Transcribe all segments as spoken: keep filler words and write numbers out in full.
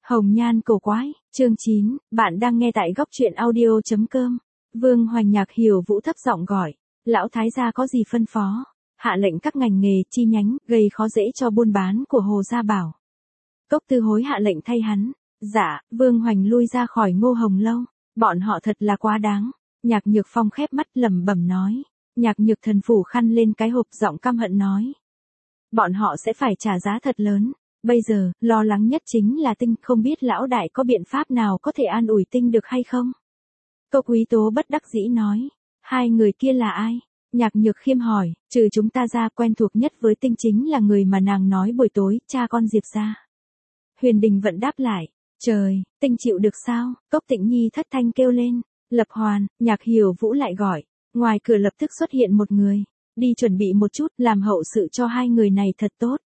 Hồng nhan cổ quái, chương chín, bạn đang nghe tại góc truyện audio.com. Vương Hoành Nhạc Hiểu Vũ thấp giọng gọi, lão thái gia có gì phân phó, hạ lệnh các ngành nghề chi nhánh, gây khó dễ cho buôn bán của Hồ Gia Bảo. Cốc Tư Hối hạ lệnh thay hắn, dạ, Vương Hoành lui ra khỏi Ngô Hồng Lâu, bọn họ thật là quá đáng. Nhạc Nhược Phong khép mắt lẩm bẩm nói, Nhạc Nhược Thần phủ khăn lên cái hộp giọng căm hận nói. Bọn họ sẽ phải trả giá thật lớn. Bây giờ, lo lắng nhất chính là Tinh, không biết lão đại có biện pháp nào có thể an ủi Tinh được hay không? Câu Quý Tố bất đắc dĩ nói, hai người kia là ai? Nhạc Nhược Khiêm hỏi, trừ chúng ta ra quen thuộc nhất với Tinh chính là người mà nàng nói buổi tối, cha con Diệp gia. Huyền Đình vẫn đáp lại, trời, Tinh chịu được sao? Cốc Tịnh Nhi thất thanh kêu lên, Lập Hoàn, Nhạc Hiểu Vũ lại gọi, ngoài cửa lập tức xuất hiện một người, đi chuẩn bị một chút, làm hậu sự cho hai người này thật tốt.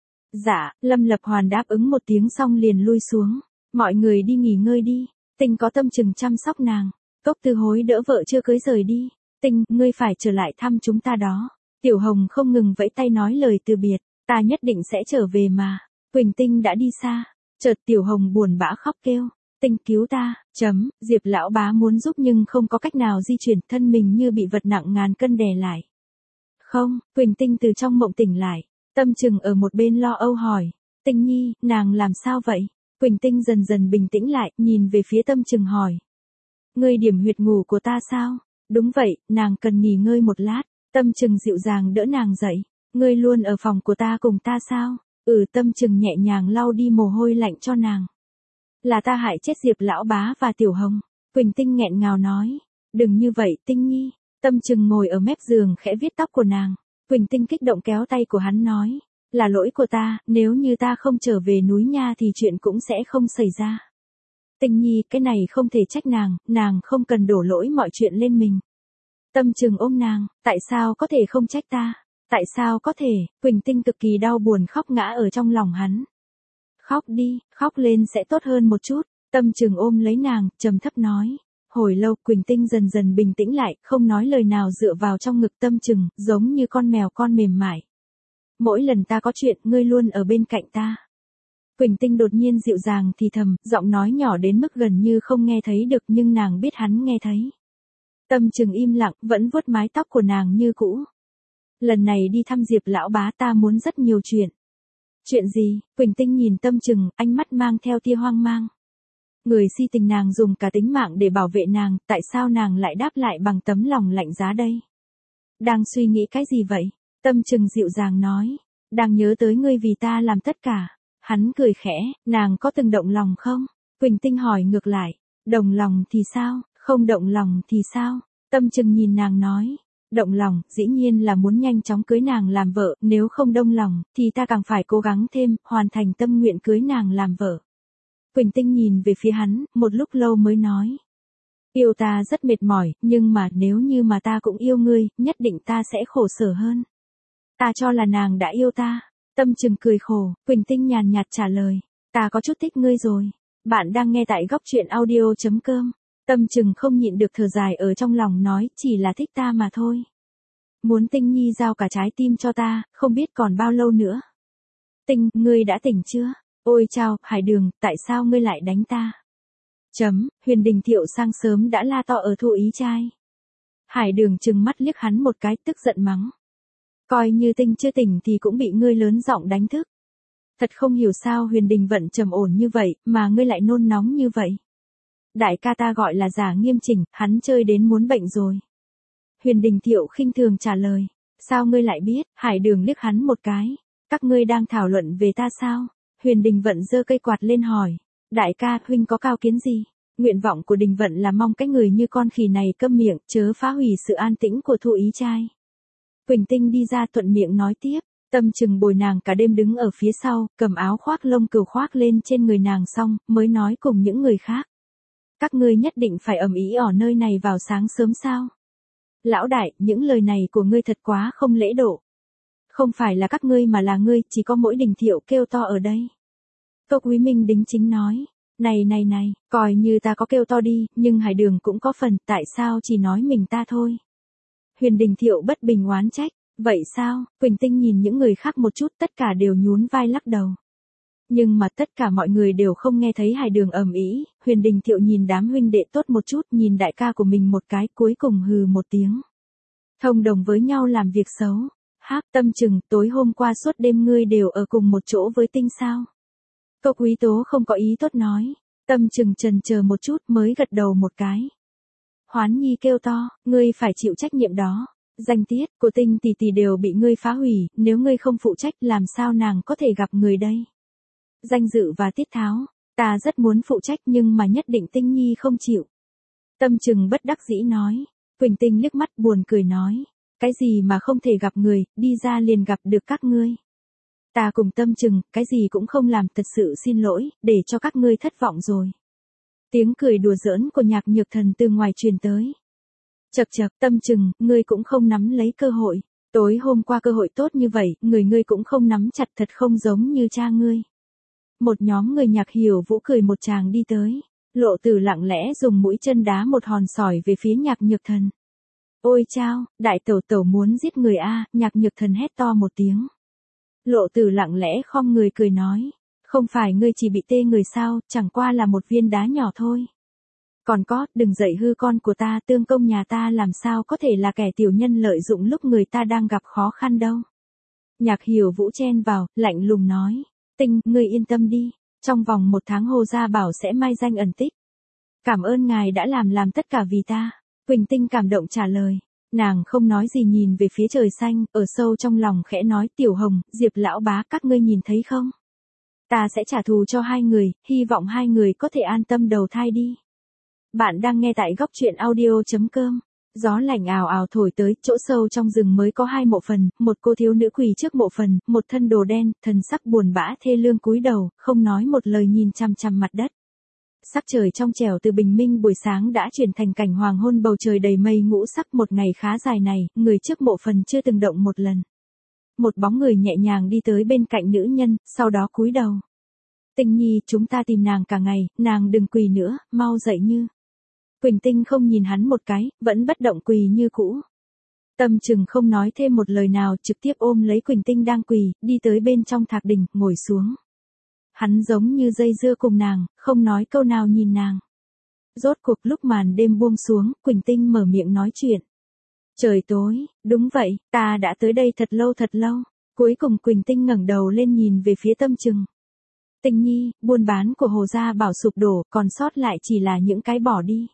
Dạ, Lâm Lập Hoàn đáp ứng một tiếng xong liền lui xuống. Mọi người đi nghỉ ngơi đi. Tinh có tâm chừng chăm sóc nàng. Cốc Tư Hối đỡ vợ chưa cưới rời đi. Tinh, ngươi phải trở lại thăm chúng ta đó. Tiểu Hồng không ngừng vẫy tay nói lời từ biệt. Ta nhất định sẽ trở về mà. Quỳnh Tinh đã đi xa. Chợt Tiểu Hồng buồn bã khóc kêu. Tinh cứu ta, chấm, Diệp lão bá muốn giúp nhưng không có cách nào di chuyển, thân mình như bị vật nặng ngàn cân đè lại. Không, Quỳnh Tinh từ trong mộng tỉnh lại. Tâm Trừng ở một bên lo âu hỏi, Tinh Nhi, nàng làm sao vậy? Quỳnh Tinh dần dần bình tĩnh lại, nhìn về phía Tâm Trừng hỏi. Ngươi điểm huyệt ngủ của ta sao? Đúng vậy, nàng cần nghỉ ngơi một lát. Tâm Trừng dịu dàng đỡ nàng dậy. Ngươi luôn ở phòng của ta cùng ta sao? Ừ, Tâm Trừng nhẹ nhàng lau đi mồ hôi lạnh cho nàng. Là ta hại chết Diệp lão bá và Tiểu Hồng. Quỳnh Tinh nghẹn ngào nói. Đừng như vậy, Tinh Nhi. Tâm Trừng ngồi ở mép giường khẽ vuốt tóc của nàng. Quỳnh Tinh kích động kéo tay của hắn nói, là lỗi của ta, nếu như ta không trở về núi nha thì chuyện cũng sẽ không xảy ra. Tinh Nhi, cái này không thể trách nàng, nàng không cần đổ lỗi mọi chuyện lên mình. Tâm Trừng ôm nàng, tại sao có thể không trách ta? Tại sao có thể? Quỳnh Tinh cực kỳ đau buồn khóc ngã ở trong lòng hắn. Khóc đi, khóc lên sẽ tốt hơn một chút. Tâm Trừng ôm lấy nàng, trầm thấp nói. Hồi lâu Quỳnh Tinh dần dần bình tĩnh lại, không nói lời nào dựa vào trong ngực Tâm Trừng, giống như con mèo con mềm mại. Mỗi lần ta có chuyện, ngươi luôn ở bên cạnh ta. Quỳnh Tinh đột nhiên dịu dàng thì thầm, giọng nói nhỏ đến mức gần như không nghe thấy được nhưng nàng biết hắn nghe thấy. Tâm Trừng im lặng, vẫn vuốt mái tóc của nàng như cũ. Lần này đi thăm Diệp lão bá ta muốn rất nhiều chuyện. Chuyện gì? Quỳnh Tinh nhìn Tâm Trừng, ánh mắt mang theo tia hoang mang. Người si tình nàng dùng cả tính mạng để bảo vệ nàng, tại sao nàng lại đáp lại bằng tấm lòng lạnh giá đây? Đang suy nghĩ cái gì vậy? Tâm Trừng dịu dàng nói. Đang nhớ tới ngươi vì ta làm tất cả. Hắn cười khẽ, nàng có từng động lòng không? Quỳnh Tinh hỏi ngược lại. Động lòng thì sao? Không động lòng thì sao? Tâm Trừng nhìn nàng nói. Động lòng, dĩ nhiên là muốn nhanh chóng cưới nàng làm vợ, nếu không động lòng, thì ta càng phải cố gắng thêm, hoàn thành tâm nguyện cưới nàng làm vợ. Quỳnh Tinh nhìn về phía hắn, một lúc lâu mới nói. Yêu ta rất mệt mỏi, nhưng mà nếu như mà ta cũng yêu ngươi, nhất định ta sẽ khổ sở hơn. Ta cho là nàng đã yêu ta. Tâm Trừng cười khổ, Quỳnh Tinh nhàn nhạt trả lời. Ta có chút thích ngươi rồi. Bạn đang nghe tại góc truyện audio.com. Tâm Trừng không nhịn được thở dài ở trong lòng nói, chỉ là thích ta mà thôi. Muốn Tinh Nhi giao cả trái tim cho ta, không biết còn bao lâu nữa. Tinh, ngươi đã tỉnh chưa? Ôi chao, Hải Đường, tại sao ngươi lại đánh ta? Chấm, Huyền Đình Thiệu sang sớm đã la to ở Thu Ý trai. Hải Đường trừng mắt liếc hắn một cái, tức giận mắng. Coi như Tinh chưa tỉnh thì cũng bị ngươi lớn giọng đánh thức. Thật không hiểu sao Huyền Đình vẫn trầm ổn như vậy, mà ngươi lại nôn nóng như vậy. Đại ca ta gọi là giả nghiêm chỉnh, hắn chơi đến muốn bệnh rồi. Huyền Đình Thiệu khinh thường trả lời. Sao ngươi lại biết? Hải Đường liếc hắn một cái. Các ngươi đang thảo luận về ta sao? Huyền Đình Vận giơ cây quạt lên hỏi. Đại ca, huynh có cao kiến gì? Nguyện vọng của Đình Vận là mong cái người như con khỉ này câm miệng, chớ phá hủy sự an tĩnh của Thu Ý trai. Quỳnh Tinh đi ra thuận miệng nói tiếp. Tâm Trừng bồi nàng cả đêm đứng ở phía sau, cầm áo khoác lông cừu khoác lên trên người nàng xong, mới nói cùng những người khác. Các ngươi nhất định phải ầm ĩ ở nơi này vào sáng sớm sao? Lão đại, những lời này của ngươi thật quá không lễ độ. Không phải là các ngươi mà là ngươi, chỉ có mỗi Đình Thiệu kêu to ở đây. Tô Quý Minh đính chính nói. Này này này, coi như ta có kêu to đi, nhưng Hải Đường cũng có phần, tại sao chỉ nói mình ta thôi? Huyền Đình Thiệu bất bình oán trách. Vậy sao? Quỳnh Tinh nhìn những người khác một chút, tất cả đều nhún vai lắc đầu. Nhưng mà tất cả mọi người đều không nghe thấy Hải Đường ầm ĩ, Huyền Đình Thiệu nhìn đám huynh đệ tốt một chút, nhìn đại ca của mình một cái, cuối cùng hừ một tiếng. Thông đồng với nhau làm việc xấu. Hắc Tâm Trừng, tối hôm qua suốt đêm ngươi đều ở cùng một chỗ với Tinh sao? Câu Quý Tố không có ý tốt nói. Tâm Trừng chần chờ một chút mới gật đầu một cái. Hoán Nhi kêu to, ngươi phải chịu trách nhiệm đó. Danh tiết của Tinh tỷ tỷ đều bị ngươi phá hủy, nếu ngươi không phụ trách làm sao nàng có thể gặp người đây? Danh dự và tiết tháo, ta rất muốn phụ trách nhưng mà nhất định Tinh Nhi không chịu. Tâm Trừng bất đắc dĩ nói. Quỳnh Tinh liếc mắt buồn cười nói. Cái gì mà không thể gặp người, đi ra liền gặp được các ngươi. Ta cùng Tâm Trừng, cái gì cũng không làm, thật sự xin lỗi, để cho các ngươi thất vọng rồi. Tiếng cười đùa giỡn của Nhạc Nhược Thần từ ngoài truyền tới. Chậc chậc, Tâm Trừng, ngươi cũng không nắm lấy cơ hội. Tối hôm qua cơ hội tốt như vậy, người ngươi cũng không nắm chặt, thật không giống như cha ngươi. Một nhóm người Nhạc Hiểu Vũ cười một tràng đi tới. Lộ Tử lặng lẽ dùng mũi chân đá một hòn sỏi về phía Nhạc Nhược Thần. Ôi chao, đại tẩu tẩu muốn giết người a, Nhạc Nhược Thần hét to một tiếng. Lộ Tử lặng lẽ khom người cười nói, không phải ngươi chỉ bị tê người sao, chẳng qua là một viên đá nhỏ thôi. Còn có, đừng dạy hư con của ta, tương công nhà ta làm sao có thể là kẻ tiểu nhân lợi dụng lúc người ta đang gặp khó khăn đâu. Nhạc Hiểu Vũ chen vào, lạnh lùng nói, Tinh, ngươi yên tâm đi, trong vòng một tháng Hồ Gia Bảo sẽ mai danh ẩn tích. Cảm ơn ngài đã làm làm tất cả vì ta. Quỳnh Tinh cảm động trả lời. Nàng không nói gì nhìn về phía trời xanh, ở sâu trong lòng khẽ nói, Tiểu Hồng, Diệp lão bá, các ngươi nhìn thấy không? Ta sẽ trả thù cho hai người, hy vọng hai người có thể an tâm đầu thai đi. Bạn đang nghe tại góc truyện audio chấm com. Gió lạnh ào ào thổi tới, chỗ sâu trong rừng mới có hai mộ phần, một cô thiếu nữ quỳ trước mộ phần, một thân đồ đen, thần sắc buồn bã thê lương cúi đầu, không nói một lời nhìn chằm chằm mặt đất. Sắc trời trong trẻo từ bình minh buổi sáng đã chuyển thành cảnh hoàng hôn, bầu trời đầy mây ngũ sắc, một ngày khá dài này, người trước mộ phần chưa từng động một lần. Một bóng người nhẹ nhàng đi tới bên cạnh nữ nhân, sau đó cúi đầu. Tinh Nhi, chúng ta tìm nàng cả ngày, nàng đừng quỳ nữa, mau dậy như. Quỳnh Tinh không nhìn hắn một cái, vẫn bất động quỳ như cũ. Tâm Trừng không nói thêm một lời nào, trực tiếp ôm lấy Quỳnh Tinh đang quỳ, đi tới bên trong thạc đỉnh, ngồi xuống. Hắn giống như dây dưa cùng nàng, không nói câu nào nhìn nàng. Rốt cuộc lúc màn đêm buông xuống, Quỳnh Tinh mở miệng nói chuyện. Trời tối, đúng vậy, ta đã tới đây thật lâu thật lâu. Cuối cùng Quỳnh Tinh ngẩng đầu lên nhìn về phía Tâm Trừng. Tinh Nhi, buôn bán của Hồ Gia Bảo sụp đổ, còn sót lại chỉ là những cái bỏ đi.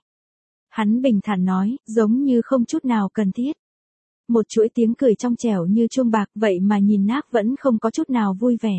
Hắn bình thản nói, giống như không chút nào cần thiết. Một chuỗi tiếng cười trong trẻo như chuông bạc, vậy mà nhìn nát vẫn không có chút nào vui vẻ.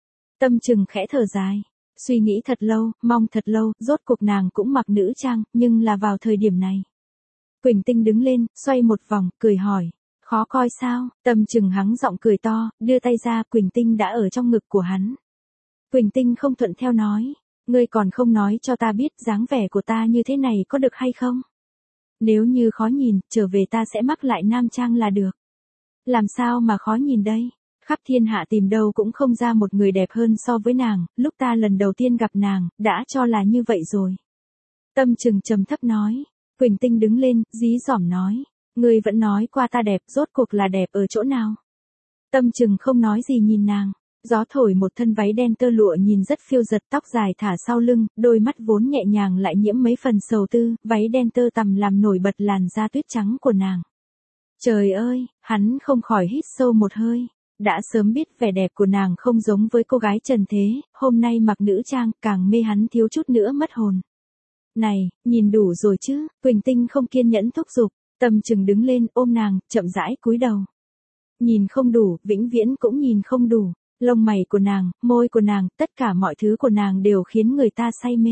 Tâm Trừng khẽ thở dài, suy nghĩ thật lâu, mong thật lâu, rốt cuộc nàng cũng mặc nữ trang, nhưng là vào thời điểm này. Quỳnh Tinh đứng lên, xoay một vòng, cười hỏi, khó coi sao? Tâm Trừng hắng giọng cười to, đưa tay ra, Quỳnh Tinh đã ở trong ngực của hắn. Quỳnh Tinh không thuận theo nói, ngươi còn không nói cho ta biết dáng vẻ của ta như thế này có được hay không? Nếu như khó nhìn, trở về ta sẽ mắc lại nam trang là được. Làm sao mà khó nhìn đây? Khắp thiên hạ tìm đâu cũng không ra một người đẹp hơn so với nàng, lúc ta lần đầu tiên gặp nàng, đã cho là như vậy rồi. Tâm Trừng trầm thấp nói, Quỳnh Tinh đứng lên, dí dỏm nói, ngươi vẫn nói qua ta đẹp, rốt cuộc là đẹp ở chỗ nào? Tâm Trừng không nói gì nhìn nàng, gió thổi một thân váy đen tơ lụa nhìn rất phiêu giật, tóc dài thả sau lưng, đôi mắt vốn nhẹ nhàng lại nhiễm mấy phần sầu tư, váy đen tơ tằm làm nổi bật làn da tuyết trắng của nàng. Trời ơi, hắn không khỏi hít sâu một hơi. Đã sớm biết vẻ đẹp của nàng không giống với cô gái trần thế, hôm nay mặc nữ trang, càng mê hắn thiếu chút nữa mất hồn. Này, nhìn đủ rồi chứ, Quỳnh Tinh không kiên nhẫn thúc giục, Tâm Trừng đứng lên ôm nàng, chậm rãi cúi đầu. Nhìn không đủ, vĩnh viễn cũng nhìn không đủ, lông mày của nàng, môi của nàng, tất cả mọi thứ của nàng đều khiến người ta say mê.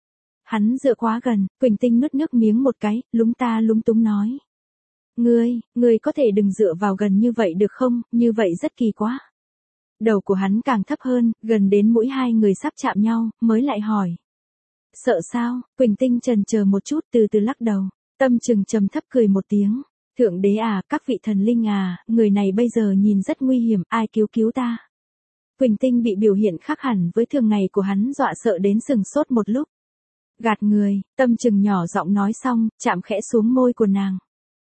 Hắn dựa quá gần, Quỳnh Tinh nuốt nước miếng một cái, lúng ta lúng túng nói. Ngươi, ngươi có thể đừng dựa vào gần như vậy được không, như vậy rất kỳ quá. Đầu của hắn càng thấp hơn, gần đến mũi hai người sắp chạm nhau, mới lại hỏi. Sợ sao? Quỳnh Tinh chần chờ một chút từ từ lắc đầu. Tâm Trừng trầm thấp cười một tiếng. Thượng đế à, các vị thần linh à, người này bây giờ nhìn rất nguy hiểm, ai cứu cứu ta? Quỳnh Tinh bị biểu hiện khác hẳn với thường ngày của hắn dọa sợ đến sừng sốt một lúc. Gạt người, Tâm Trừng nhỏ giọng nói xong, chạm khẽ xuống môi của nàng.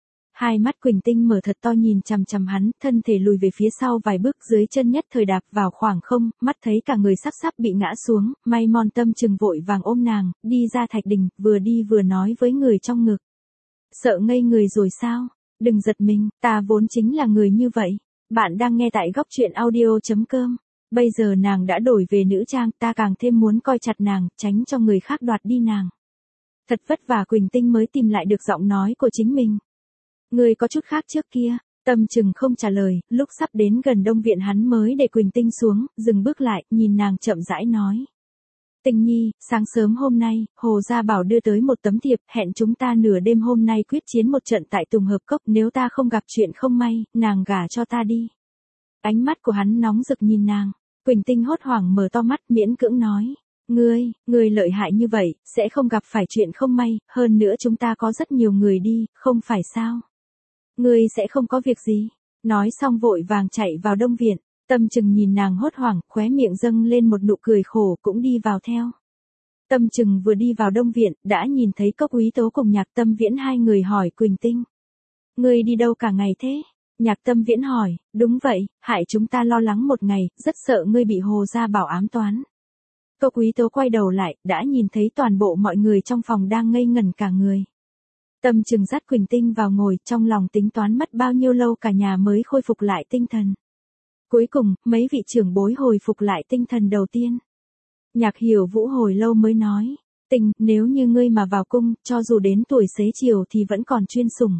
Hai mắt Quỳnh Tinh mở thật to nhìn chằm chằm hắn, thân thể lùi về phía sau vài bước, dưới chân nhất thời đạp vào khoảng không, mắt thấy cả người sắp sắp bị ngã xuống, may mòn Tâm Trừng vội vàng ôm nàng, đi ra thạch đình, vừa đi vừa nói với người trong ngực. Sợ ngây người rồi sao? Đừng giật mình, ta vốn chính là người như vậy. Bạn đang nghe tại góc truyện audio.com. Bây giờ nàng đã đổi về nữ trang, ta càng thêm muốn coi chặt nàng, tránh cho người khác đoạt đi nàng. Thật vất vả Quỳnh Tinh mới tìm lại được giọng nói của chính mình. Người có chút khác trước kia. Tâm Trừng không trả lời, lúc sắp đến gần Đông Viện hắn mới để Quỳnh Tinh xuống, dừng bước lại, nhìn nàng chậm rãi nói. Tinh Nhi, sáng sớm hôm nay, Hồ Gia Bảo đưa tới một tấm thiệp, hẹn chúng ta nửa đêm hôm nay quyết chiến một trận tại Tùng Hợp Cốc, nếu ta không gặp chuyện không may, nàng gả cho ta đi. Ánh mắt của hắn nóng rực nhìn nàng, Quỳnh Tinh hốt hoảng mở to mắt miễn cưỡng nói. Ngươi, ngươi lợi hại như vậy, sẽ không gặp phải chuyện không may, hơn nữa chúng ta có rất nhiều người đi, không phải sao? Ngươi sẽ không có việc gì. Nói xong vội vàng chạy vào Đông Viện. Tâm Trừng nhìn nàng hốt hoảng, khóe miệng dâng lên một nụ cười khổ cũng đi vào theo. Tâm Trừng vừa đi vào Đông Viện, đã nhìn thấy Cốc Úy Tố cùng Nhạc Tâm Viễn hai người hỏi Quỳnh Tinh. Ngươi đi đâu cả ngày thế? Nhạc Tâm Viễn hỏi, đúng vậy, hại chúng ta lo lắng một ngày, rất sợ ngươi bị Hồ Gia Bảo ám toán. Cốc Úy Tố quay đầu lại, đã nhìn thấy toàn bộ mọi người trong phòng đang ngây ngẩn cả người. Tâm Trừng dắt Quỳnh Tinh vào ngồi, trong lòng tính toán mất bao nhiêu lâu cả nhà mới khôi phục lại tinh thần. Cuối cùng, mấy vị trưởng bối hồi phục lại tinh thần đầu tiên. Nhạc Hiểu Vũ hồi lâu mới nói, Tình, nếu như ngươi mà vào cung, cho dù đến tuổi xế chiều thì vẫn còn chuyên sủng.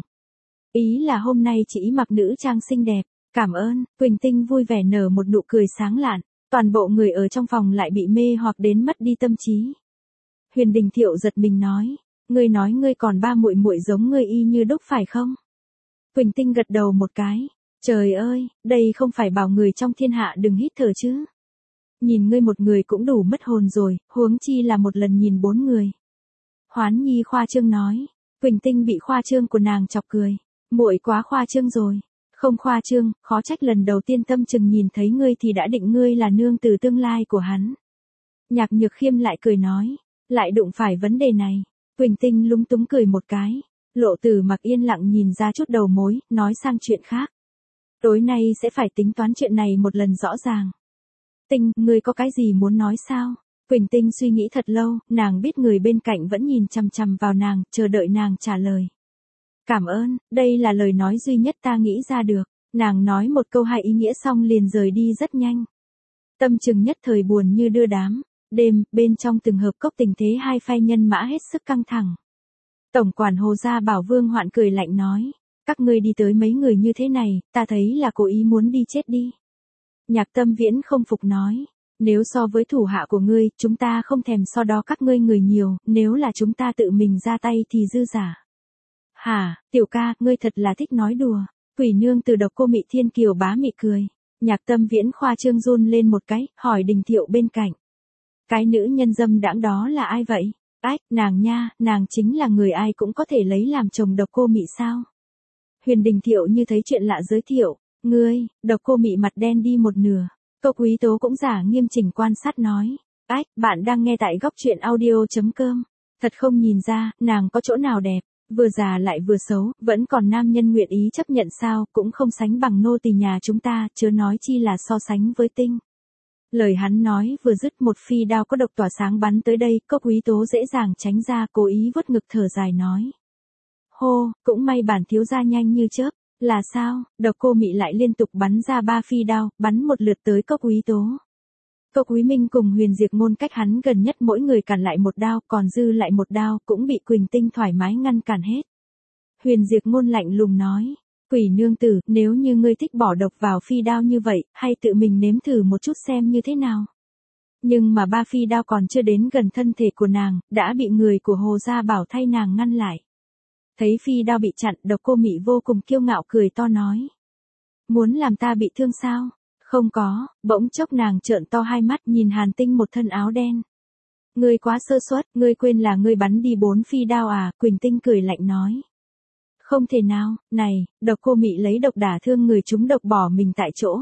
Ý là hôm nay chỉ mặc nữ trang xinh đẹp, cảm ơn. Quỳnh Tinh vui vẻ nở một nụ cười sáng lạn, toàn bộ người ở trong phòng lại bị mê hoặc đến mất đi tâm trí. Huyền Đình Thiệu giật mình nói, ngươi nói ngươi còn ba muội muội giống ngươi y như đúc phải không? Quỳnh Tinh gật đầu một cái. Trời ơi, đây không phải bảo người trong thiên hạ đừng hít thở chứ. Nhìn ngươi một người cũng đủ mất hồn rồi, huống chi là một lần nhìn bốn người. Hoán Nhi khoa trương nói. Quỳnh Tinh bị khoa trương của nàng chọc cười. Muội quá khoa trương rồi. Không khoa trương, khó trách lần đầu tiên Tâm Trừng nhìn thấy ngươi thì đã định ngươi là nương tử tương lai của hắn. Nhạc Nhược Khiêm lại cười nói. Lại đụng phải vấn đề này. Quỳnh Tinh lúng túng cười một cái. Lộ Tử Mặc yên lặng nhìn ra chút đầu mối, nói sang chuyện khác. Tối nay sẽ phải tính toán chuyện này một lần rõ ràng. Tinh, ngươi có cái gì muốn nói sao? Quỳnh Tinh suy nghĩ thật lâu, nàng biết người bên cạnh vẫn nhìn chằm chằm vào nàng, chờ đợi nàng trả lời. Cảm ơn, đây là lời nói duy nhất ta nghĩ ra được. Nàng nói một câu hai ý nghĩa xong liền rời đi rất nhanh. Tâm Trừng nhất thời buồn như đưa đám. Đêm, bên trong Từng Hợp Cốc tình thế hai phe nhân mã hết sức căng thẳng. Tổng quản Hồ Gia Bảo Vương Hoạn cười lạnh nói. Các ngươi đi tới mấy người như thế này, ta thấy là cố ý muốn đi chết đi. Nhạc Tâm Viễn không phục nói. Nếu so với thủ hạ của ngươi, chúng ta không thèm so đo các ngươi người nhiều, nếu là chúng ta tự mình ra tay thì dư giả. Hả, tiểu ca, ngươi thật là thích nói đùa. Quỷ nương từ Độc Cô Mị Thiên Kiều bá mị cười. Nhạc Tâm Viễn khoa trương run lên một cái, hỏi Đình Thiệu bên cạnh. Cái nữ nhân dâm đãng đó là ai vậy? Ách, nàng nha, nàng chính là người ai cũng có thể lấy làm chồng Độc Cô Mị sao? Huyền Đình Thiệu như thấy chuyện lạ giới thiệu, ngươi, Độc Cô Mị mặt đen đi một nửa. Cốc Úy Tố cũng giả nghiêm chỉnh quan sát nói, ách, bạn đang nghe tại góc truyện audio.com. Thật không nhìn ra, nàng có chỗ nào đẹp, vừa già lại vừa xấu, vẫn còn nam nhân nguyện ý chấp nhận sao, cũng không sánh bằng nô tỳ nhà chúng ta, chớ nói chi là so sánh với Tinh. Lời hắn nói vừa dứt một phi đao có độc tỏa sáng bắn tới đây, Cốc Úy Tố dễ dàng tránh ra, cố ý vuốt ngực thở dài nói. Hô, cũng may bản thiếu gia nhanh như chớp, là sao? Độc Cô Mị lại liên tục bắn ra ba phi đao, bắn một lượt tới Cốc Úy Tố. Cốc Úy Minh cùng Huyền Diệp Ngôn cách hắn gần nhất mỗi người cản lại một đao, còn dư lại một đao, cũng bị Quỳnh Tinh thoải mái ngăn cản hết. Huyền Diệp Ngôn lạnh lùng nói, Quỷ nương tử, nếu như ngươi thích bỏ độc vào phi đao như vậy, hay tự mình nếm thử một chút xem như thế nào. Nhưng mà ba phi đao còn chưa đến gần thân thể của nàng, đã bị người của Hồ Gia Bảo thay nàng ngăn lại. Thấy phi đao bị chặn, Độc Cô Mị vô cùng kiêu ngạo cười to nói. Muốn làm ta bị thương sao? Không có, bỗng chốc nàng trợn to hai mắt nhìn Hàn Tinh một thân áo đen. Ngươi quá sơ suất, ngươi quên là ngươi bắn đi bốn phi đao à? Quỳnh Tinh cười lạnh nói. Không thể nào, này, Độc Cô Mị lấy độc đả thương người chúng độc bỏ mình tại chỗ.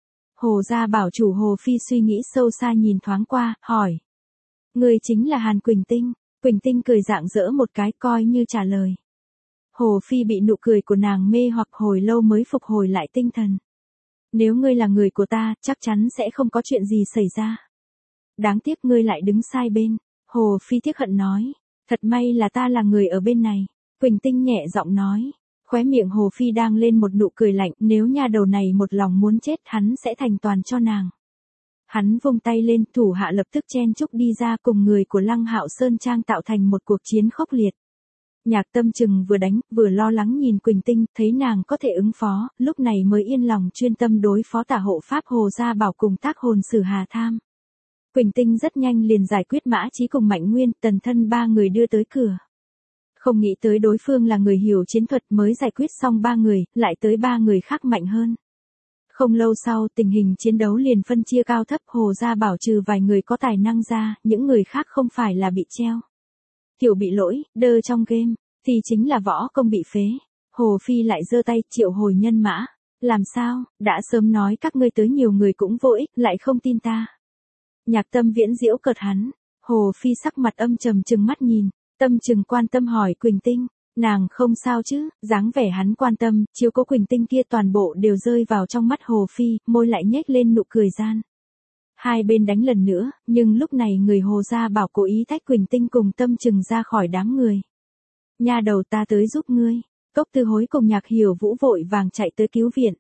Hồ Gia Bảo chủ Hồ Phi suy nghĩ sâu xa nhìn thoáng qua, hỏi. Ngươi chính là Hàn Quỳnh Tinh. Quỳnh Tinh cười rạng rỡ một cái coi như trả lời. Hồ Phi bị nụ cười của nàng mê hoặc hồi lâu mới phục hồi lại tinh thần. Nếu ngươi là người của ta, chắc chắn sẽ không có chuyện gì xảy ra. Đáng tiếc ngươi lại đứng sai bên. Hồ Phi tiếc hận nói. Thật may là ta là người ở bên này. Quỳnh Tinh nhẹ giọng nói. Khóe miệng Hồ Phi đang lên một nụ cười lạnh. Nếu nha đầu này một lòng muốn chết hắn sẽ thành toàn cho nàng. Hắn vung tay lên, thủ hạ lập tức chen chúc đi ra cùng người của Lăng Hạo Sơn Trang tạo thành một cuộc chiến khốc liệt. Nhạc Tâm Trừng vừa đánh, vừa lo lắng nhìn Quỳnh Tinh, thấy nàng có thể ứng phó, lúc này mới yên lòng chuyên tâm đối phó tả hộ pháp Hồ Gia Bảo cùng tác hồn sử Hà Tham. Quỳnh Tinh rất nhanh liền giải quyết Mã Chí cùng Mạnh Nguyên, Tần Thân ba người đưa tới cửa. Không nghĩ tới đối phương là người hiểu chiến thuật, mới giải quyết xong ba người, lại tới ba người khác mạnh hơn. Không lâu sau tình hình chiến đấu liền phân chia cao thấp, Hồ Gia Bảo trừ vài người có tài năng ra, những người khác không phải là bị treo. Kiểu bị lỗi, đơ trong game, thì chính là võ công bị phế. Hồ Phi lại giơ tay triệu hồi nhân mã. Làm sao, đã sớm nói các ngươi tới nhiều người cũng vô ích, lại không tin ta. Nhạc Tâm Viễn giễu cợt hắn. Hồ Phi sắc mặt âm trầm trừng mắt nhìn. Tâm Trừng quan tâm hỏi Quỳnh Tinh. Nàng không sao chứ, dáng vẻ hắn quan tâm, chiếu cố Quỳnh Tinh kia toàn bộ đều rơi vào trong mắt Hồ Phi, môi lại nhếch lên nụ cười gian. Hai bên đánh lần nữa, nhưng lúc này người Hồ Gia Bảo cố ý tách Quỳnh Tinh cùng Tâm Trừng ra khỏi đám người. Nha đầu ta tới giúp ngươi. Cốc Tư Hối cùng Nhạc Hiểu Vũ vội vàng chạy tới cứu viện.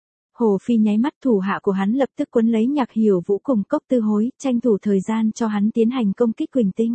Hồ Phi nháy mắt, thủ hạ của hắn lập tức quấn lấy Nhạc Hiểu Vũ cùng Cốc Tư Hối, tranh thủ thời gian cho hắn tiến hành công kích Quỳnh Tinh.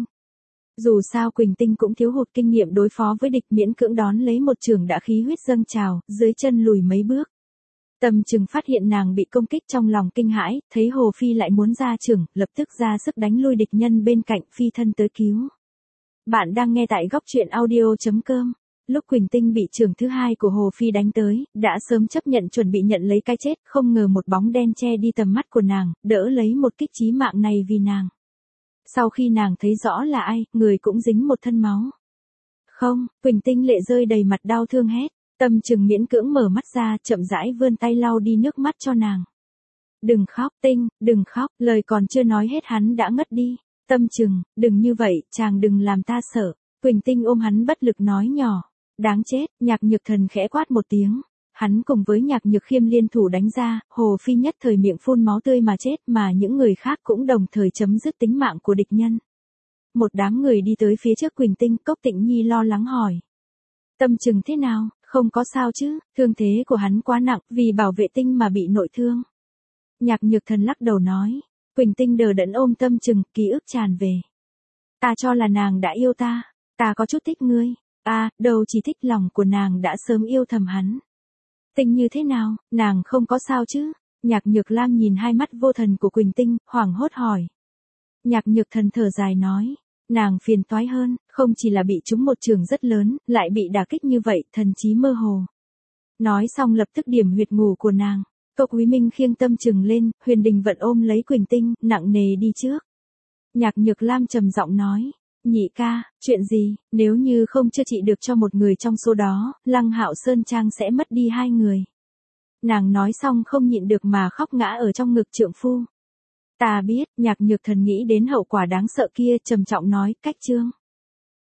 Dù sao Quỳnh Tinh cũng thiếu hụt kinh nghiệm đối phó với địch, miễn cưỡng đón lấy một chưởng đã khí huyết dâng trào, dưới chân lùi mấy bước. Tâm Trừng phát hiện nàng bị công kích trong lòng kinh hãi, thấy Hồ Phi lại muốn ra chưởng, lập tức ra sức đánh lui địch nhân bên cạnh, phi thân tới cứu. Bạn đang nghe tại góc truyện audio chấm com. Lúc Quỳnh Tinh bị chưởng thứ hai của Hồ Phi đánh tới, đã sớm chấp nhận chuẩn bị nhận lấy cái chết, không ngờ một bóng đen che đi tầm mắt của nàng, đỡ lấy một kích chí mạng này vì nàng. Sau khi nàng thấy rõ là ai, người cũng dính một thân máu. Không, Quỳnh Tinh lệ rơi đầy mặt đau thương hét. Tâm Trừng miễn cưỡng mở mắt ra, chậm rãi vươn tay lau đi nước mắt cho nàng. Đừng khóc Tinh, đừng khóc, lời còn chưa nói hết hắn đã ngất đi. Tâm Trừng, đừng như vậy, chàng đừng làm ta sợ. Quỳnh Tinh ôm hắn bất lực nói nhỏ. Đáng chết, Nhạc Nhược Thần khẽ quát một tiếng. Hắn cùng với Nhạc Nhược Khiêm liên thủ đánh ra, Hồ Phi nhất thời miệng phun máu tươi mà chết, mà những người khác cũng đồng thời chấm dứt tính mạng của địch nhân. Một đám người đi tới phía trước Quỳnh Tinh, Cốc Tịnh Nhi lo lắng hỏi. Tâm Trừng thế nào, không có sao chứ, thương thế của hắn quá nặng, vì bảo vệ Tinh mà bị nội thương. Nhạc Nhược Thần lắc đầu nói. Quỳnh Tinh đờ đẫn ôm Tâm Trừng, ký ức tràn về. Ta cho là nàng đã yêu ta, ta có chút thích ngươi, à, đâu chỉ thích, lòng của nàng đã sớm yêu thầm hắn. Tinh như thế nào, nàng không có sao chứ? Nhạc Nhược Lam nhìn hai mắt vô thần của Quỳnh Tinh, hoảng hốt hỏi. Nhạc Nhược Thần thở dài nói. Nàng phiền toái hơn, không chỉ là bị trúng một trường rất lớn, lại bị đả kích như vậy, thần trí mơ hồ. Nói xong lập tức điểm huyệt ngủ của nàng. Cốc Quý Minh khiêng Tâm Trừng lên, Huyền Đình Vận ôm lấy Quỳnh Tinh, nặng nề đi trước. Nhạc Nhược Lam trầm giọng nói. Nhị ca, chuyện gì, nếu như không chữa trị được cho một người trong số đó, Lăng Hạo Sơn Trang sẽ mất đi hai người. Nàng nói xong không nhịn được mà khóc ngã ở trong ngực trượng phu. Ta biết, Nhạc Nhược Thần nghĩ đến hậu quả đáng sợ kia, trầm trọng nói, cách chương.